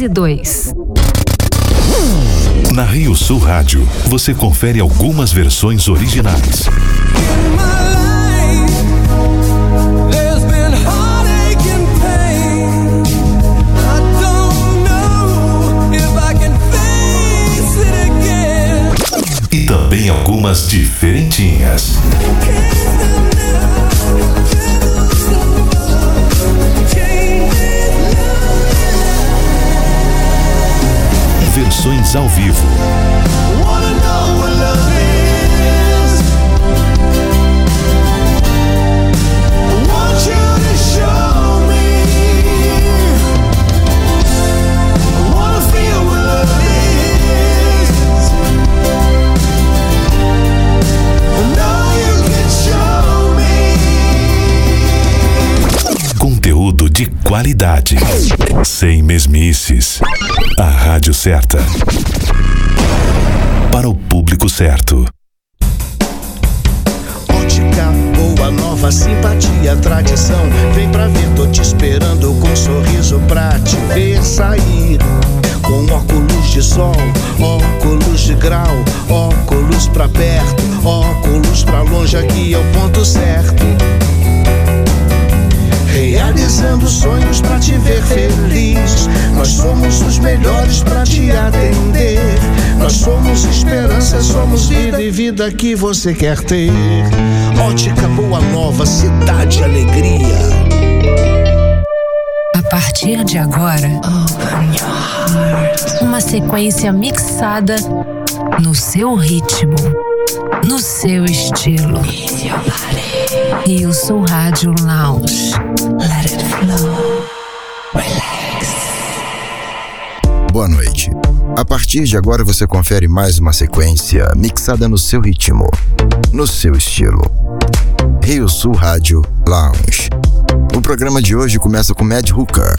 12. Na Rio Sul Rádio, você confere algumas versões originais. E também algumas diferentinhas. Versões ao vivo. Conteúdo de qualidade, sem mesmices. A rádio certa, para o público certo. Ótica boa, nova, simpatia, tradição. Vem pra ver, tô te esperando com um sorriso pra te ver sair. Com óculos de sol, óculos de grau, óculos pra perto, óculos pra longe, aqui é o ponto certo. Realizando sonhos pra te ver feliz. Nós somos os melhores pra te atender. Nós somos esperança, somos vida e vida que você quer ter. Ótica Boa Nova, cidade alegria. A partir de agora, uma sequência mixada no seu ritmo, no seu estilo. Rio Sul Rádio Lounge. Let it flow. Relax. Boa noite. A partir de agora você confere mais uma sequência mixada no seu ritmo, no seu estilo. Rio Sul Rádio Lounge. O programa de hoje começa com Mad Hooker.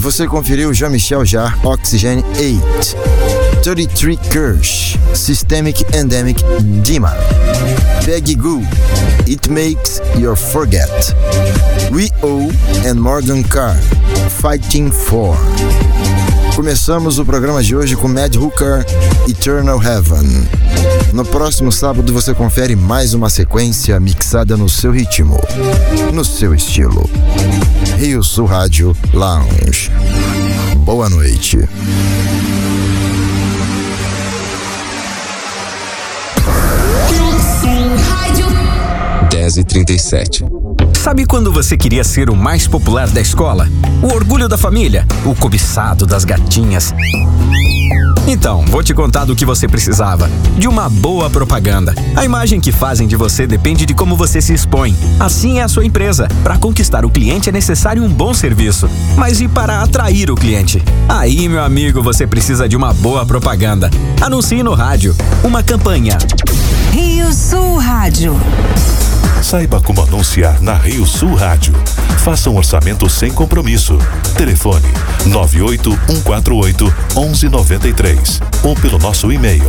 você conferiu Jean-Michel Jarre, Oxygen 8, 33 Kirsch, Systemic Endemic Dima, Peggy Gou, It Makes You Forget, We-O and Morgan Carr, Fighting For. Começamos o programa de hoje com Mad Hooker, Eternal Heaven. No próximo sábado você confere mais uma sequência mixada no seu ritmo, no seu estilo. Rio Sul Rádio Lounge. Boa noite. Rio Sul Rádio 10h37. Sabe quando você queria ser o mais popular da escola? O orgulho da família? O cobiçado das gatinhas? Então, vou te contar do que você precisava. De uma boa propaganda. A imagem que fazem de você depende de como você se expõe. Assim é a sua empresa. Para conquistar o cliente é necessário um bom serviço. Mas e para atrair o cliente? Aí, meu amigo, você precisa de uma boa propaganda. Anuncie no rádio. Uma campanha. Rio Sul Rádio. Saiba como anunciar na Rio Sul Rádio. Faça um orçamento sem compromisso. Telefone 98148-1193 ou pelo nosso e-mail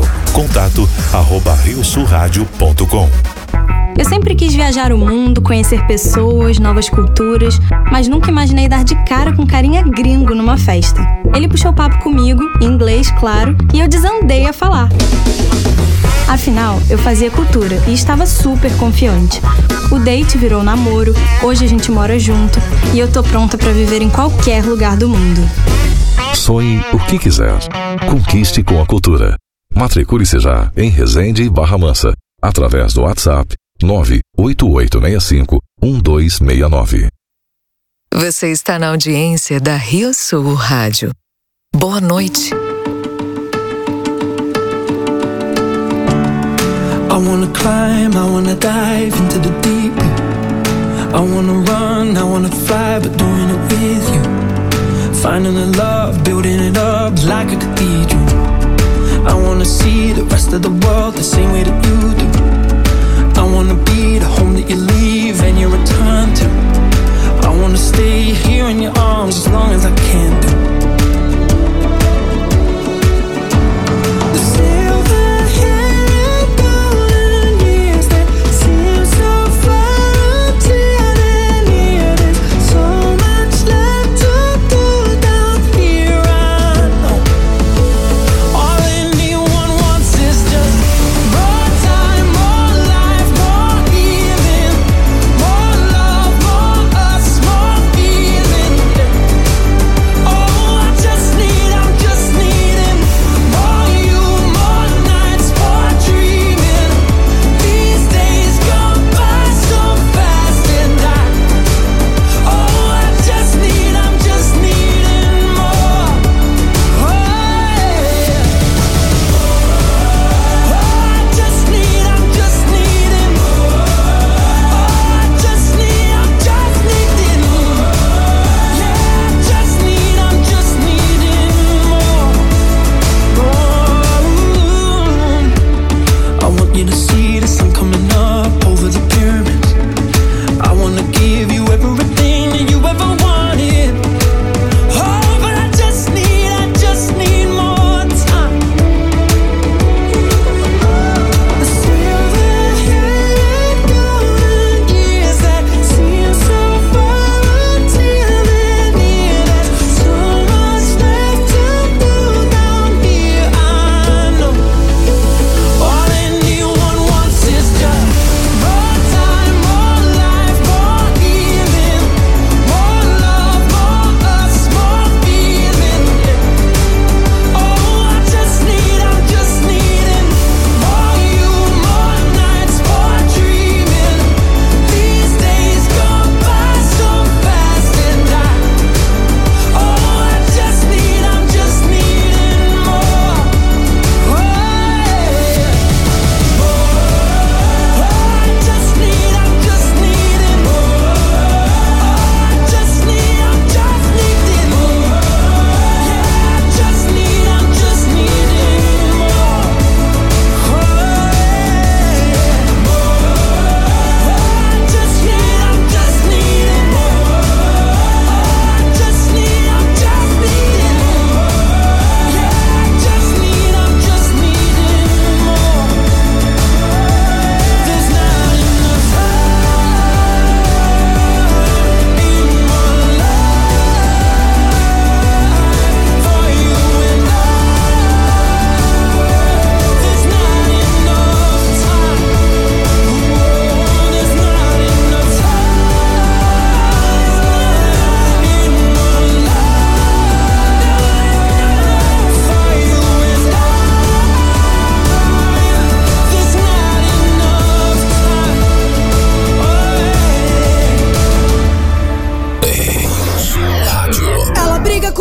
contato@riosulradio.com. Eu sempre quis viajar o mundo, conhecer pessoas, novas culturas, mas nunca imaginei dar de cara com carinha gringo numa festa. Ele puxou papo comigo, em inglês, claro, e eu desandei a falar. Afinal, eu fazia cultura e estava super confiante. O date virou namoro, hoje a gente mora junto e eu tô pronta pra viver em qualquer lugar do mundo. Sonhe o que quiser. Conquiste com a cultura. Matricule-se já em Resende e Barra Mansa, através do WhatsApp 98865-1269. Você está na audiência da Rio Sul Rádio. Boa noite. I wanna climb, I wanna dive into the deep. I wanna run, I wanna fly, but doing it with you. Finding the love, building it up like a cathedral. I wanna see the rest of the world the same way that you do. I wanna be the home that you leave and you return to. I wanna stay here in your arms as long as I can do. Oh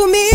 comigo.